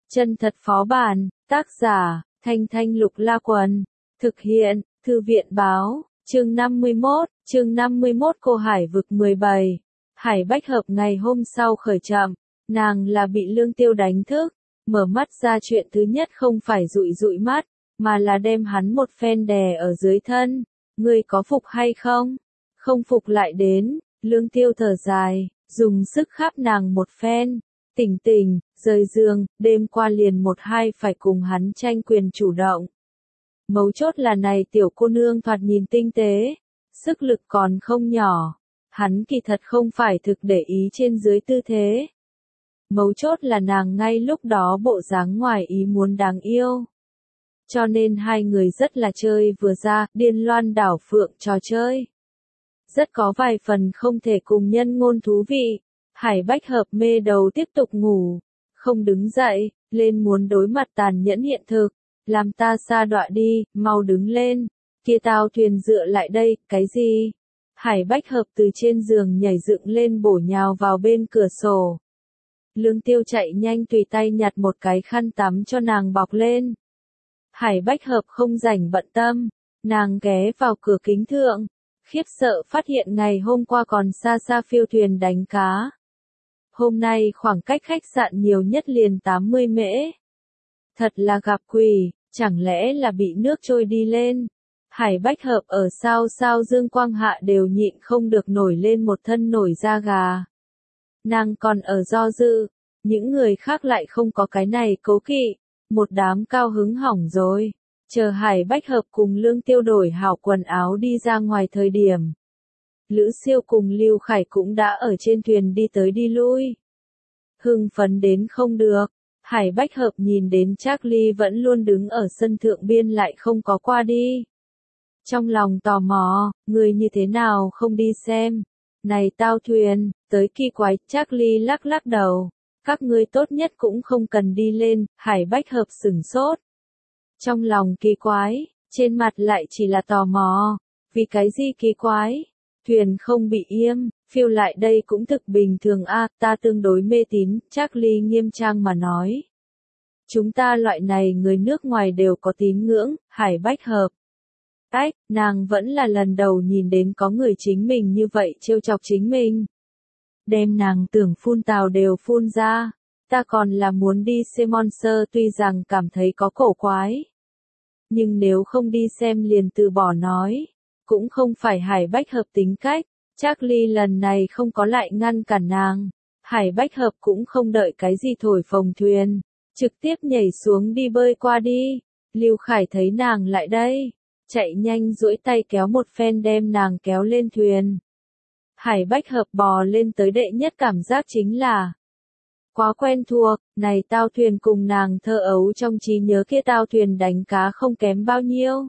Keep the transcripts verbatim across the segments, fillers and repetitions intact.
Chân thật phó bản, tác giả, Thanh Thanh Lục La Quần, thực hiện, Thư viện báo, chương năm mươi mốt, chương năm mươi mốt Cô Hải vực mười bảy. Hải Bách Hợp ngày hôm sau khởi chậm, nàng là bị Lương Tiêu đánh thức, mở mắt ra chuyện thứ nhất không phải dụi dụi mắt, mà là đem hắn một phen đè ở dưới thân, ngươi có phục hay không? Không phục lại đến, Lương Tiêu thở dài, dùng sức khắp nàng một phen. Tỉnh tỉnh, rời giường, đêm qua liền một hai phải cùng hắn tranh quyền chủ động. Mấu chốt là này tiểu cô nương thoạt nhìn tinh tế, sức lực còn không nhỏ, hắn kỳ thật không phải thực để ý trên dưới tư thế. Mấu chốt là nàng ngay lúc đó bộ dáng ngoài ý muốn đáng yêu. Cho nên hai người rất là chơi vừa ra, điên loan đảo phượng trò chơi. Rất có vài phần không thể cùng nhân ngôn thú vị. Hải Bách Hợp mê đầu tiếp tục ngủ, không đứng dậy, lên muốn đối mặt tàn nhẫn hiện thực, làm ta sa đọa đi, mau đứng lên, kia tao thuyền dựa lại đây, cái gì? Hải Bách Hợp từ trên giường nhảy dựng lên bổ nhào vào bên cửa sổ. Lương Tiêu chạy nhanh tùy tay nhặt một cái khăn tắm cho nàng bọc lên. Hải Bách Hợp không rảnh bận tâm, nàng ghé vào cửa kính thượng, khiếp sợ phát hiện ngày hôm qua còn xa xa phiêu thuyền đánh cá. Hôm nay khoảng cách khách sạn nhiều nhất liền tám mươi mễ. Thật là gặp quỷ, chẳng lẽ là bị nước trôi đi lên. Hải Bách Hợp ở sao sao dương quang hạ đều nhịn không được nổi lên một thân nổi da gà. Nàng còn ở do dự, những người khác lại không có cái này cố kỵ, một đám cao hứng hỏng rồi. Chờ Hải Bách Hợp cùng Lương Tiêu đổi hảo quần áo đi ra ngoài thời điểm. Lữ Siêu cùng Lưu Khải cũng đã ở trên thuyền đi tới đi lui. Hưng phấn đến không được, Hải Bách Hợp nhìn đến Charlie vẫn luôn đứng ở sân thượng biên lại không có qua đi. Trong lòng tò mò, người như thế nào không đi xem. Này tao thuyền, tới kỳ quái, Charlie lắc lắc đầu. Các ngươi tốt nhất cũng không cần đi lên, Hải Bách Hợp sửng sốt. Trong lòng kỳ quái, trên mặt lại chỉ là tò mò. Vì cái gì kỳ quái? Thuyền không bị yêm, phiêu lại đây cũng thực bình thường a, à, ta tương đối mê tín, Charlie nghiêm trang mà nói. Chúng ta loại này người nước ngoài đều có tín ngưỡng, Hải Bách Hợp. Ách, nàng vẫn là lần đầu nhìn đến có người chính mình như vậy trêu chọc chính mình. Đem nàng tưởng phun tào đều phun ra, ta còn là muốn đi xem Monster tuy rằng cảm thấy có cổ quái. Nhưng nếu không đi xem liền từ bỏ nói. Cũng không phải Hải Bách Hợp tính cách, Charlie lần này không có lại ngăn cản nàng. Hải Bách Hợp cũng không đợi cái gì thổi phồng thuyền, trực tiếp nhảy xuống đi bơi qua đi. Lưu Khải thấy nàng lại đây, chạy nhanh duỗi tay kéo một phen đem nàng kéo lên thuyền. Hải Bách Hợp bò lên tới đệ nhất cảm giác chính là quá quen thuộc, này tao thuyền cùng nàng thơ ấu trong trí nhớ kia tao thuyền đánh cá không kém bao nhiêu.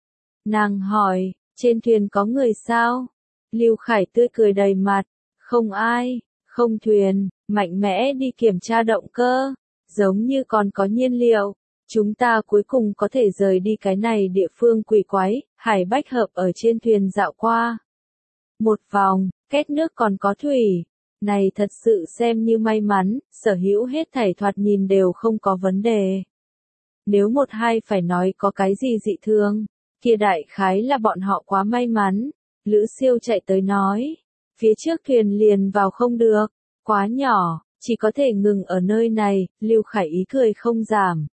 Nàng hỏi, trên thuyền có người sao? Lưu Khải tươi cười đầy mặt, không ai, không thuyền, mạnh mẽ đi kiểm tra động cơ, giống như còn có nhiên liệu. Chúng ta cuối cùng có thể rời đi cái này địa phương quỷ quái. Hải Bách Hợp ở trên thuyền dạo qua một vòng, két nước còn có thủy. Này thật sự xem như may mắn, sở hữu hết thảy thoạt nhìn đều không có vấn đề. Nếu một hai phải nói có cái gì dị thường, kia đại khái là bọn họ quá may mắn. Lữ Siêu chạy tới nói, phía trước thuyền liền vào không được, quá nhỏ, chỉ có thể ngừng ở nơi này. Lưu Khải ý cười không giảm.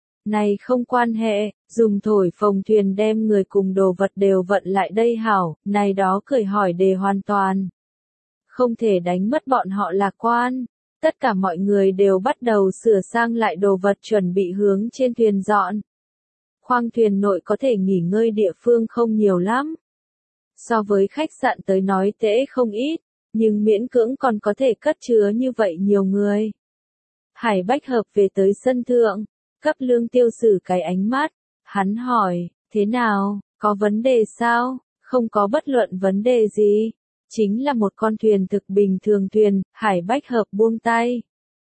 Này không quan hệ, dùng thổi phồng thuyền đem người cùng đồ vật đều vận lại đây hảo, này đó cười hỏi đề hoàn toàn. Không thể đánh mất bọn họ lạc quan. Tất cả mọi người đều bắt đầu sửa sang lại đồ vật chuẩn bị hướng trên thuyền dọn. Khoang thuyền nội có thể nghỉ ngơi địa phương không nhiều lắm. So với khách sạn tới nói tễ không ít, nhưng miễn cưỡng còn có thể cất chứa như vậy nhiều người. Hải Bách Hợp về tới sân thượng, cấp Lương Tiêu xử cái ánh mắt, hắn hỏi, thế nào, có vấn đề sao? Không có bất luận vấn đề gì, chính là một con thuyền thực bình thường thuyền. Hải Bách Hợp buông tay.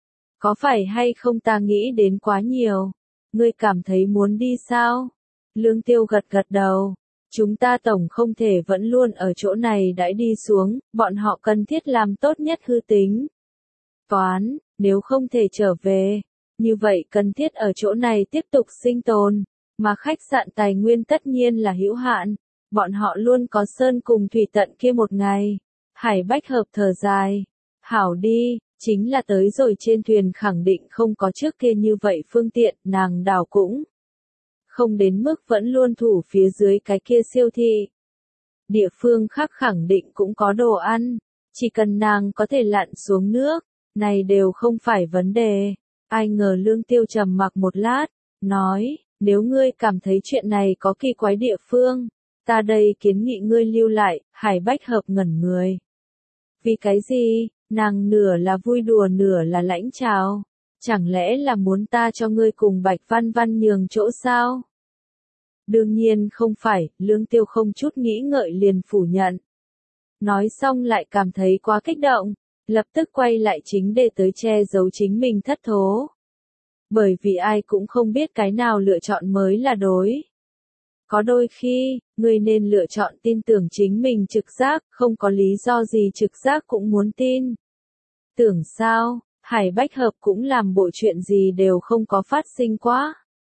Có phải hay không ta nghĩ đến quá nhiều? Ngươi cảm thấy muốn đi sao? Lương Tiêu gật gật đầu. Chúng ta tổng không thể vẫn luôn ở chỗ này đãi đi xuống, bọn họ cần thiết làm tốt nhất hư tính. Toán, nếu không thể trở về, Như vậy cần thiết ở chỗ này tiếp tục sinh tồn, mà khách sạn tài nguyên tất nhiên là hữu hạn, bọn họ luôn có sơn cùng thủy tận kia một ngày. Hải Bách Hợp thở dài, hảo đi, chính là tới rồi trên thuyền khẳng định không có trước kia như vậy phương tiện, nàng đảo cũng không đến mức vẫn luôn thủ phía dưới cái kia siêu thị. Địa phương khác khẳng định cũng có đồ ăn, chỉ cần nàng có thể lặn xuống nước, này đều không phải vấn đề. Ai ngờ Lương Tiêu trầm mặc một lát, nói, nếu ngươi cảm thấy chuyện này có kỳ quái địa phương, ta đây kiến nghị ngươi lưu lại. Hải Bách Hợp ngẩn người. Vì cái gì? Nàng nửa là vui đùa nửa là lãnh chào. Chẳng lẽ là muốn ta cho ngươi cùng Bạch Văn Văn nhường chỗ sao? Đương nhiên không phải, Lương Tiêu không chút nghĩ ngợi liền phủ nhận. Nói xong lại cảm thấy quá kích động, lập tức quay lại chính để tới che giấu chính mình thất thố. Bởi vì ai cũng không biết cái nào lựa chọn mới là đối. Có đôi khi, người nên lựa chọn tin tưởng chính mình trực giác, không có lý do gì trực giác cũng muốn tin. Tưởng sao, Hải Bách Hợp cũng làm bộ chuyện gì đều không có phát sinh quá.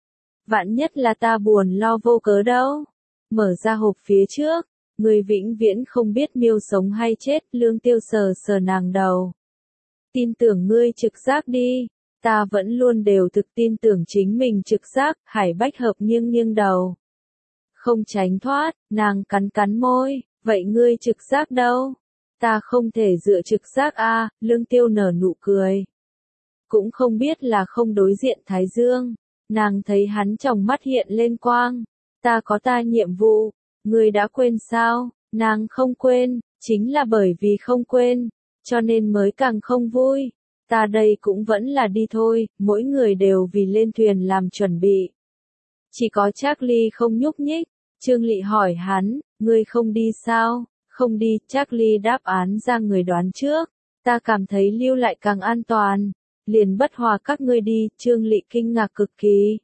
Vạn nhất là ta buồn lo vô cớ đâu. Mở ra hộp phía trước, người vĩnh viễn không biết miêu sống hay chết. Lương Tiêu sờ sờ nàng đầu. Tin tưởng ngươi trực giác đi, ta vẫn luôn đều thực tin tưởng chính mình trực giác. Hải Bách Hợp nghiêng nghiêng đầu. Không tránh thoát, nàng cắn cắn môi, vậy ngươi trực giác đâu? Ta không thể dựa trực giác a. À, Lương Tiêu nở nụ cười. Cũng không biết là không đối diện Thái Dương. Nàng thấy hắn trong mắt hiện lên quang. Ta có ta nhiệm vụ, ngươi đã quên sao? Nàng không quên, chính là bởi vì không quên, cho nên mới càng không vui. Ta đây cũng vẫn là đi thôi, mỗi người đều vì lên thuyền làm chuẩn bị. Chỉ có Charlie không nhúc nhích. Trương Lị hỏi hắn, ngươi không đi sao? Không đi. Charlie đáp án ra người đoán trước. Ta cảm thấy lưu lại càng an toàn. Liền bất hòa các ngươi đi. Trương Lị kinh ngạc cực kỳ.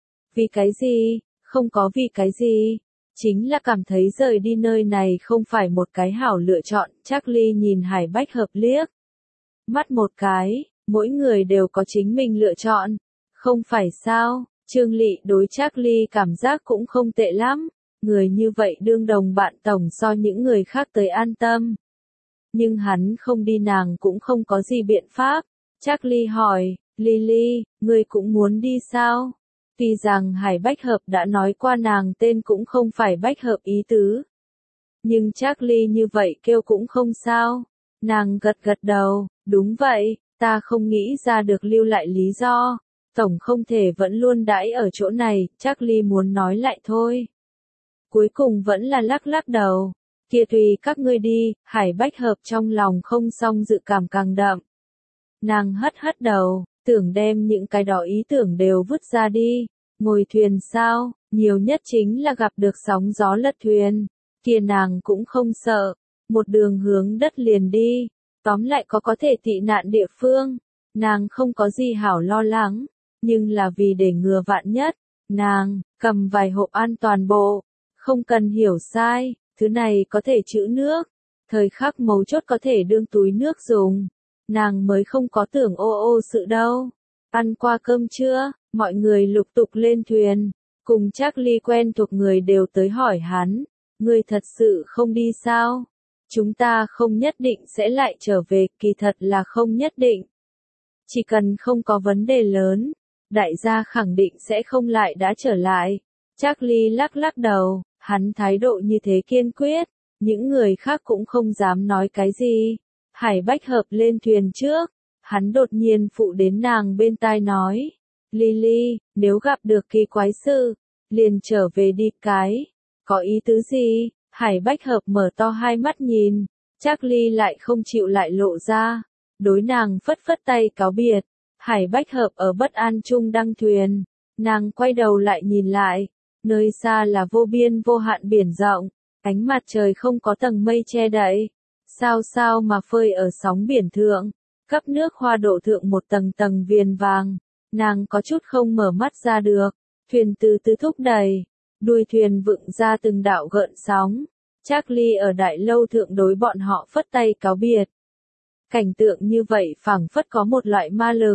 Vì cái gì? Không có vì cái gì. Chính là cảm thấy rời đi nơi này không phải một cái hảo lựa chọn. Charlie nhìn Hải Bách Hợp liếc mắt một cái, mỗi người đều có chính mình lựa chọn. Không phải sao? Trương Lị đối Charlie cảm giác cũng không tệ lắm. Người như vậy đương đồng bạn tổng so những người khác tới an tâm. Nhưng hắn không đi nàng cũng không có gì biện pháp. Charlie hỏi, Lily, ngươi cũng muốn đi sao? Tuy rằng Hải Bách Hợp đã nói qua nàng tên cũng không phải Bách Hợp ý tứ. Nhưng Charlie như vậy kêu cũng không sao. Nàng gật gật đầu, đúng vậy, ta không nghĩ ra được lưu lại lý do. Tổng không thể vẫn luôn đãi ở chỗ này. Charlie muốn nói lại thôi. Cuối cùng vẫn là lắc lắc đầu. Kia tùy các ngươi đi. Hải Bách Hợp trong lòng không xong dự cảm càng đậm. Nàng hất hất đầu, tưởng đem những cái đó ý tưởng đều vứt ra đi. Ngồi thuyền sao, nhiều nhất chính là gặp được sóng gió lật thuyền. Kia nàng cũng không sợ. Một đường hướng đất liền đi. Tóm lại có có thể tị nạn địa phương. Nàng không có gì hảo lo lắng. Nhưng là vì để ngừa vạn nhất. Nàng, cầm vài hộp an toàn bộ. Không cần hiểu sai, thứ này có thể trữ nước. Thời khắc mấu chốt có thể đương túi nước dùng. Nàng mới không có tưởng ô ô sự đâu. Ăn qua cơm chưa? Mọi người lục tục lên thuyền. Cùng Charlie quen thuộc người đều tới hỏi hắn. Ngươi thật sự không đi sao? Chúng ta không nhất định sẽ lại trở về, kỳ thật là không nhất định. Chỉ cần không có vấn đề lớn, đại gia khẳng định sẽ không lại đã trở lại. Charlie lắc lắc đầu, hắn thái độ như thế kiên quyết, những người khác cũng không dám nói cái gì. Hải Bách Hợp lên thuyền trước, hắn đột nhiên phụ đến nàng bên tai nói, Lily, nếu gặp được kỳ quái sự, liền trở về đi cái. Có ý tứ gì? Hải Bách Hợp mở to hai mắt nhìn, Charlie lại không chịu lại lộ ra, đối nàng phất phất tay cáo biệt. Hải Bách Hợp ở bất an chung đăng thuyền, nàng quay đầu lại nhìn lại, nơi xa là vô biên vô hạn biển rộng, ánh mặt trời không có tầng mây che đậy, sao sao mà phơi ở sóng biển thượng, cấp nước hoa đổ thượng một tầng tầng viền vàng, nàng có chút không mở mắt ra được, thuyền từ từ thúc đẩy, đuôi thuyền vựng ra từng đạo gợn sóng, Charlie ở đại lâu thượng đối bọn họ phất tay cáo biệt. Cảnh tượng như vậy phảng phất có một loại ma lực,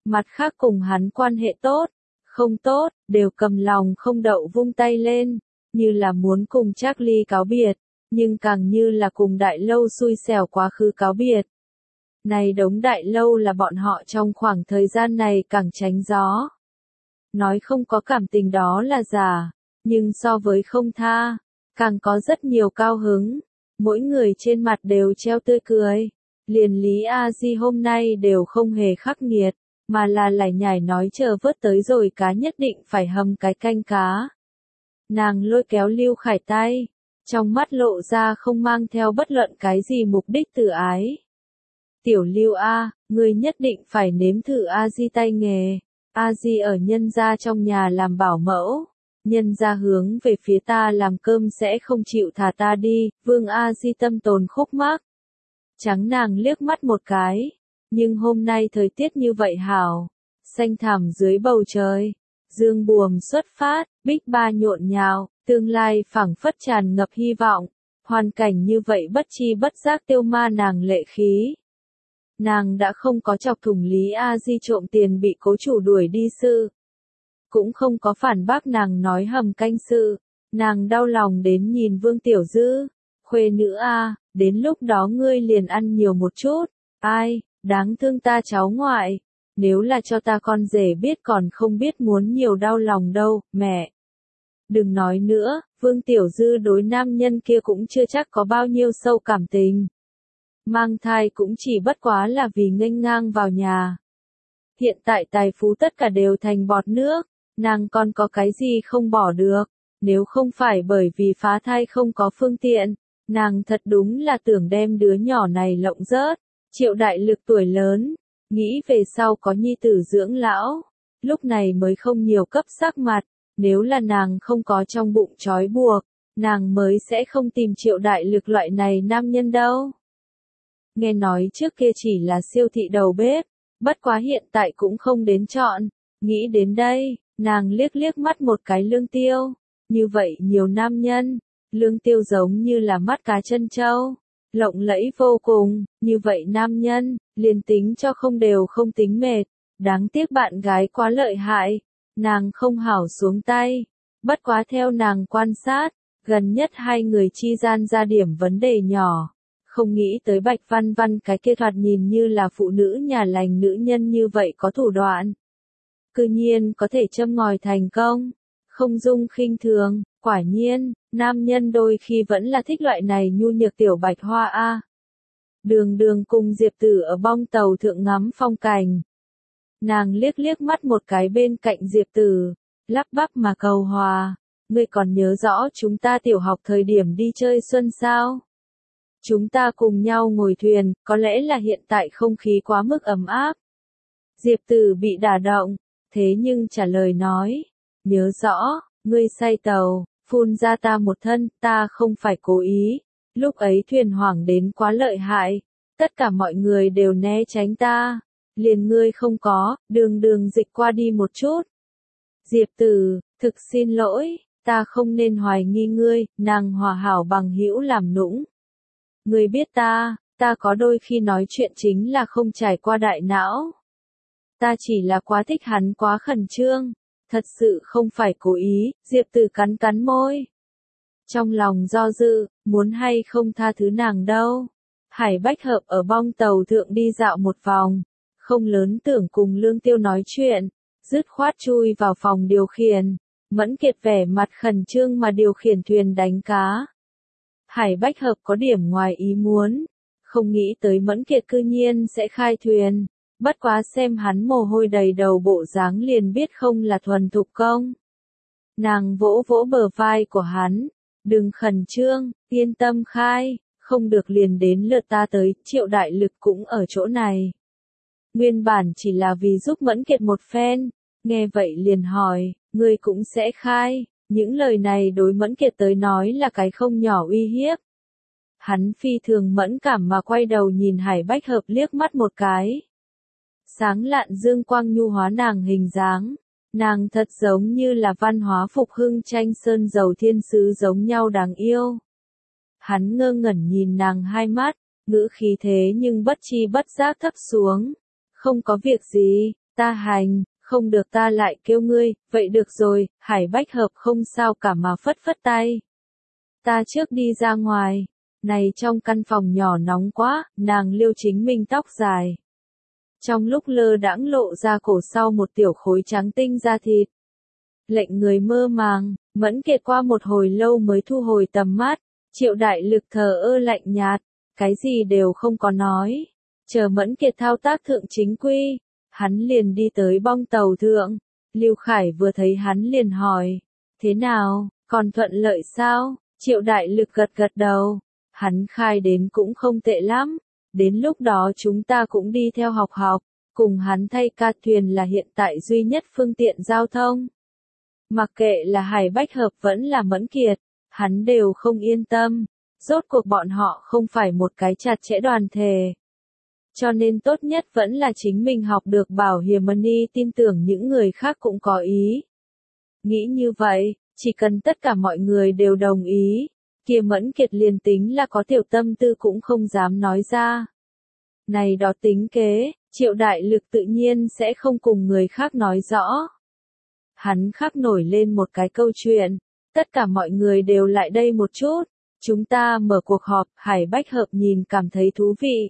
Mặt khác cùng hắn quan hệ tốt, không tốt, đều cầm lòng không đậu vung tay lên, như là muốn cùng Charlie cáo biệt, nhưng càng như là cùng đại lâu xui xẻo quá khứ cáo biệt. Này đống đại lâu là bọn họ trong khoảng thời gian này càng tránh gió. Nói không có cảm tình đó là giả, nhưng so với không tha, càng có rất nhiều cao hứng. Mỗi người trên mặt đều treo tươi cười. Liền Lý A Di hôm nay đều không hề khắc nghiệt, mà là lải nhải nói chờ vớt tới rồi cá nhất định phải hầm cái canh cá. Nàng lôi kéo Lưu Khải tay, trong mắt lộ ra không mang theo bất luận cái gì mục đích từ ái. Tiểu Lưu A, ngươi nhất định phải nếm thử A Di tay nghề. A Di ở nhân gia trong nhà làm bảo mẫu, nhân gia hướng về phía ta làm cơm sẽ không chịu thả ta đi, Vương A Di tâm tồn khúc mắc. Trắng nàng liếc mắt một cái, nhưng hôm nay thời tiết như vậy hảo, xanh thẳm dưới bầu trời, dương buồm xuất phát, bích ba nhộn nhào, tương lai phảng phất tràn ngập hy vọng, hoàn cảnh như vậy bất chi bất giác tiêu ma nàng lệ khí. Nàng đã không có chọc thủng Lý A Di trộm tiền bị cố chủ đuổi đi sự, cũng không có phản bác nàng nói hầm canh sự, nàng đau lòng đến nhìn Vương Tiểu Dư, khuê nữ a, đến lúc đó ngươi liền ăn nhiều một chút, ai, đáng thương ta cháu ngoại, nếu là cho ta con rể biết còn không biết muốn nhiều đau lòng đâu, mẹ. Đừng nói nữa, Vương Tiểu Dư đối nam nhân kia cũng chưa chắc có bao nhiêu sâu cảm tình. Mang thai cũng chỉ bất quá là vì nghênh ngang vào nhà. Hiện tại tài phú tất cả đều thành bọt nước, nàng còn có cái gì không bỏ được, nếu không phải bởi vì phá thai không có phương tiện, nàng thật đúng là tưởng đem đứa nhỏ này lộng rớt. Triệu Đại Lực tuổi lớn, nghĩ về sau có nhi tử dưỡng lão, lúc này mới không nhiều cấp sắc mặt, nếu là nàng không có trong bụng trói buộc, nàng mới sẽ không tìm Triệu Đại Lực loại này nam nhân đâu. Nghe nói trước kia chỉ là siêu thị đầu bếp, bất quá hiện tại cũng không đến chọn, nghĩ đến đây, nàng liếc liếc mắt một cái Lương Tiêu, như vậy nhiều nam nhân, Lương Tiêu giống như là mắt cá chân trâu, lộng lẫy vô cùng, như vậy nam nhân, liền tính cho không đều không tính mệt, đáng tiếc bạn gái quá lợi hại, nàng không hảo xuống tay, bất quá theo nàng quan sát, gần nhất hai người chi gian ra điểm vấn đề nhỏ. Không nghĩ tới Bạch Văn Văn cái kia thoạt nhìn như là phụ nữ nhà lành nữ nhân như vậy có thủ đoạn. Cư nhiên có thể châm ngòi thành công, không dung khinh thường, quả nhiên, nam nhân đôi khi vẫn là thích loại này nhu nhược tiểu bạch hoa a. Đường Đường cùng Diệp Tử ở bong tàu thượng ngắm phong cảnh. Nàng liếc liếc mắt một cái bên cạnh Diệp Tử, lắp bắp mà cầu hòa, ngươi còn nhớ rõ chúng ta tiểu học thời điểm đi chơi xuân sao? Chúng ta cùng nhau ngồi thuyền, có lẽ là hiện tại không khí quá mức ấm áp. Diệp Tử bị đả động, thế nhưng trả lời nói, nhớ rõ, ngươi say tàu, phun ra ta một thân, ta không phải cố ý, lúc ấy thuyền hoảng đến quá lợi hại, tất cả mọi người đều né tránh ta, liền ngươi không có, đường đường dịch qua đi một chút. Diệp Tử, thực xin lỗi, ta không nên hoài nghi ngươi, nàng hòa hảo bằng hữu làm nũng. Ngươi biết ta, ta có đôi khi nói chuyện chính là không trải qua đại não. Ta chỉ là quá thích hắn quá khẩn trương, thật sự không phải cố ý, Diệp Tử cắn cắn môi. Trong lòng do dự, muốn hay không tha thứ nàng đâu. Hải Bách Hợp ở bong tàu thượng đi dạo một vòng, không lớn tưởng cùng Lương Tiêu nói chuyện, dứt khoát chui vào phòng điều khiển, Mẫn Kiệt vẻ mặt khẩn trương mà điều khiển thuyền đánh cá. Hải Bách Hợp có điểm ngoài ý muốn, không nghĩ tới Mẫn Kiệt cư nhiên sẽ khai thuyền, bất quá xem hắn mồ hôi đầy đầu bộ dáng liền biết không là thuần thục công. Nàng vỗ vỗ bờ vai của hắn, đừng khẩn trương, yên tâm khai, không được liền đến lượt ta tới, Triệu Đại Lực cũng ở chỗ này. Nguyên bản chỉ là vì giúp Mẫn Kiệt một phen, nghe vậy liền hỏi, ngươi cũng sẽ khai. Những lời này đối Mẫn Kiệt tới nói là cái không nhỏ uy hiếp. Hắn phi thường mẫn cảm mà quay đầu nhìn Hải Bách Hợp liếc mắt một cái. Sáng lạn dương quang nhu hóa nàng hình dáng, nàng thật giống như là văn hóa phục hưng tranh sơn dầu thiên sứ giống nhau đáng yêu. Hắn ngơ ngẩn nhìn nàng hai mắt, ngữ khí thế nhưng bất chi bất giác thấp xuống. Không có việc gì, Ta hành, không được ta lại kêu ngươi, vậy được rồi, Hải Bách Hợp không sao cả mà phất phất tay. Ta trước đi ra ngoài, này trong căn phòng nhỏ nóng quá, nàng liêu chính mình tóc dài. Trong lúc lơ đãng lộ ra cổ sau một tiểu khối trắng tinh da thịt. Lệnh người mơ màng, Mẫn Kiệt qua một hồi lâu mới thu hồi tầm mắt, Triệu Đại Lực thờ ơ lạnh nhạt, cái gì đều không có nói. Chờ Mẫn Kiệt thao tác thượng chính quy, hắn liền đi tới bong tàu thượng. Lưu Khải vừa thấy hắn liền hỏi, thế nào, còn thuận lợi sao? Triệu Đại Lực gật gật đầu, hắn khai đến cũng không tệ lắm, đến lúc đó chúng ta cũng đi theo học học, cùng hắn thay ca thuyền là hiện tại duy nhất phương tiện giao thông. Mặc kệ là Hải Bách Hợp vẫn là Mẫn Kiệt, hắn đều không yên tâm, rốt cuộc bọn họ không phải một cái chặt chẽ đoàn thể. Cho nên tốt nhất vẫn là chính mình học được bảo hiểm money, tin tưởng những người khác cũng có ý. Nghĩ như vậy, chỉ cần tất cả mọi người đều đồng ý, kia Mẫn Kiệt liền tính là có tiểu tâm tư cũng không dám nói ra. Này đó tính kế, Triệu Đại Lực tự nhiên sẽ không cùng người khác nói rõ. Hắn khắc nổi lên một cái câu chuyện, tất cả mọi người đều lại đây một chút, chúng ta mở cuộc họp. Hải Bách Hợp nhìn cảm thấy thú vị.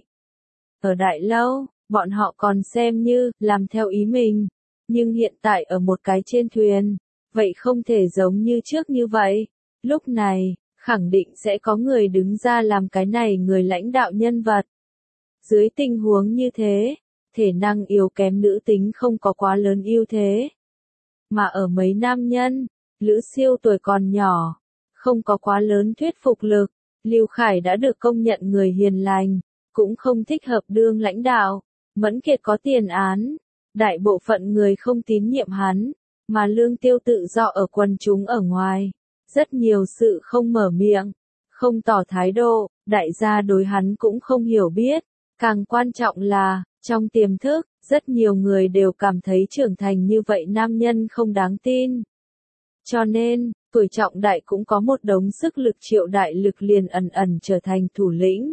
Ở đại lâu, bọn họ còn xem như làm theo ý mình, nhưng hiện tại ở một cái trên thuyền, vậy không thể giống như trước như vậy. Lúc này, khẳng định sẽ có người đứng ra làm cái này người lãnh đạo nhân vật. Dưới tình huống như thế, thể năng yếu kém nữ tính không có quá lớn ưu thế. Mà ở mấy nam nhân, Lữ Siêu tuổi còn nhỏ, không có quá lớn thuyết phục lực, Lưu Khải đã được công nhận người hiền lành, cũng không thích hợp đương lãnh đạo. Mẫn Kiệt có tiền án, đại bộ phận người không tín nhiệm hắn, mà Lương Tiêu tự do ở quần chúng ở ngoài, rất nhiều sự không mở miệng, không tỏ thái độ, đại gia đối hắn cũng không hiểu biết. Càng quan trọng là, trong tiềm thức, rất nhiều người đều cảm thấy trưởng thành như vậy nam nhân không đáng tin. Cho nên, tuổi trọng đại cũng có một đống sức lực. Triệu Đại Lực liền ẩn ẩn trở thành thủ lĩnh.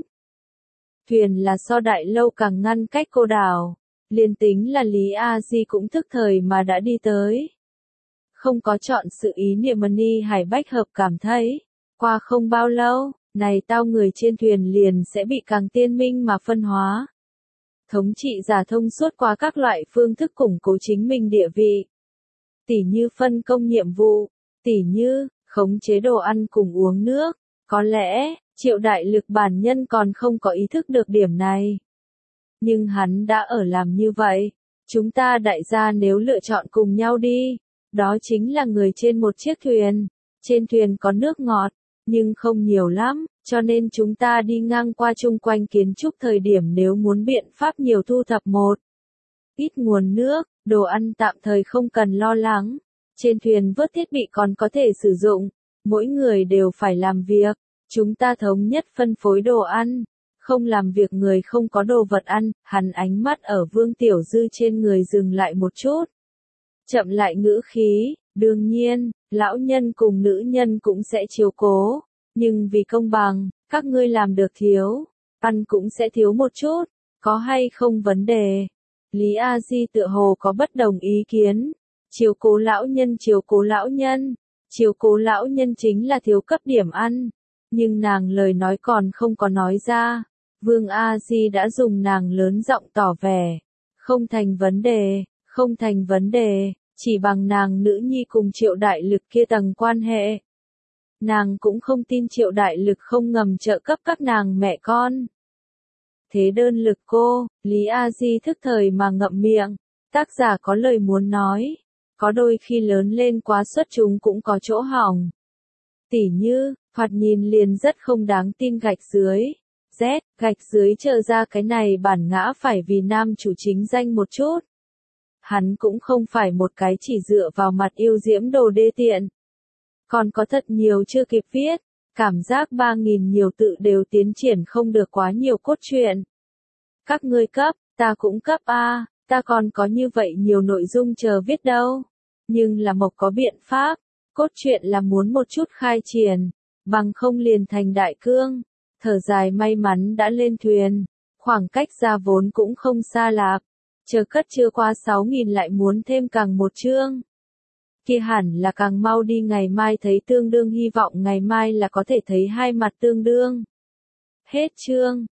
Thuyền là so đại lâu càng ngăn cách cô đảo, liền tính là Lý A Di cũng thức thời mà đã đi tới. Không có chọn sự ý niệm money. Hải Bách Hợp cảm thấy, qua không bao lâu, này tao người trên thuyền liền sẽ bị càng tiên minh mà phân hóa. Thống trị giả thông suốt qua các loại phương thức củng cố chính mình địa vị. Tỉ như phân công nhiệm vụ, tỉ như, khống chế đồ ăn cùng uống nước. Có lẽ, Triệu Đại Lực bản nhân còn không có ý thức được điểm này. Nhưng hắn đã ở làm như vậy. Chúng ta đại gia nếu lựa chọn cùng nhau đi, đó chính là người trên một chiếc thuyền. Trên thuyền có nước ngọt, nhưng không nhiều lắm, cho nên chúng ta đi ngang qua chung quanh kiến trúc thời điểm nếu muốn biện pháp nhiều thu thập một ít nguồn nước, đồ ăn tạm thời không cần lo lắng. Trên thuyền vớt thiết bị còn có thể sử dụng, mỗi người đều phải làm việc. Chúng ta thống nhất phân phối đồ ăn, không làm việc người không có đồ vật ăn. Hắn ánh mắt ở Vương Tiểu Dư trên người dừng lại một chút. Chậm lại ngữ khí, đương nhiên, lão nhân cùng nữ nhân cũng sẽ chiếu cố, nhưng vì công bằng, các ngươi làm được thiếu, ăn cũng sẽ thiếu một chút, có hay không vấn đề. Lý A Di tựa hồ có bất đồng ý kiến, chiếu cố lão nhân chiếu cố lão nhân, chiếu cố lão nhân chính là thiếu cấp điểm ăn, nhưng nàng lời nói còn không có nói ra, Vương A Di đã dùng nàng lớn giọng tỏ vẻ, không thành vấn đề, không thành vấn đề. Chỉ bằng nàng nữ nhi cùng Triệu Đại Lực kia tầng quan hệ. Nàng cũng không tin Triệu Đại Lực không ngầm trợ cấp các nàng mẹ con. Thế đơn lực cô, Lý A Di thức thời mà ngậm miệng, tác giả có lời muốn nói. Có đôi khi lớn lên quá xuất chúng cũng có chỗ hỏng. Tỉ như, thoạt nhìn liền rất không đáng tin gạch dưới. Z, gạch dưới trợ ra cái này bản ngã phải vì nam chủ chính danh một chút. Hắn cũng không phải một cái chỉ dựa vào mặt yêu diễm đồ đê tiện. Còn có thật nhiều chưa kịp viết, cảm giác ba nghìn nhiều tự đều tiến triển không được quá nhiều cốt truyện. Các ngươi cấp, ta cũng cấp A, ta còn có như vậy nhiều nội dung chờ viết đâu. Nhưng là Mộc có biện pháp, cốt truyện là muốn một chút khai triển, bằng không liền thành đại cương. Thở dài may mắn đã lên thuyền, khoảng cách ra vốn cũng không xa lạc. chờ cất chưa qua sáu nghìn lại muốn thêm càng một chương. Kia hẳn là càng mau đi, ngày mai thấy tương đương, hy vọng ngày mai là có thể thấy hai mặt tương đương. Hết chương.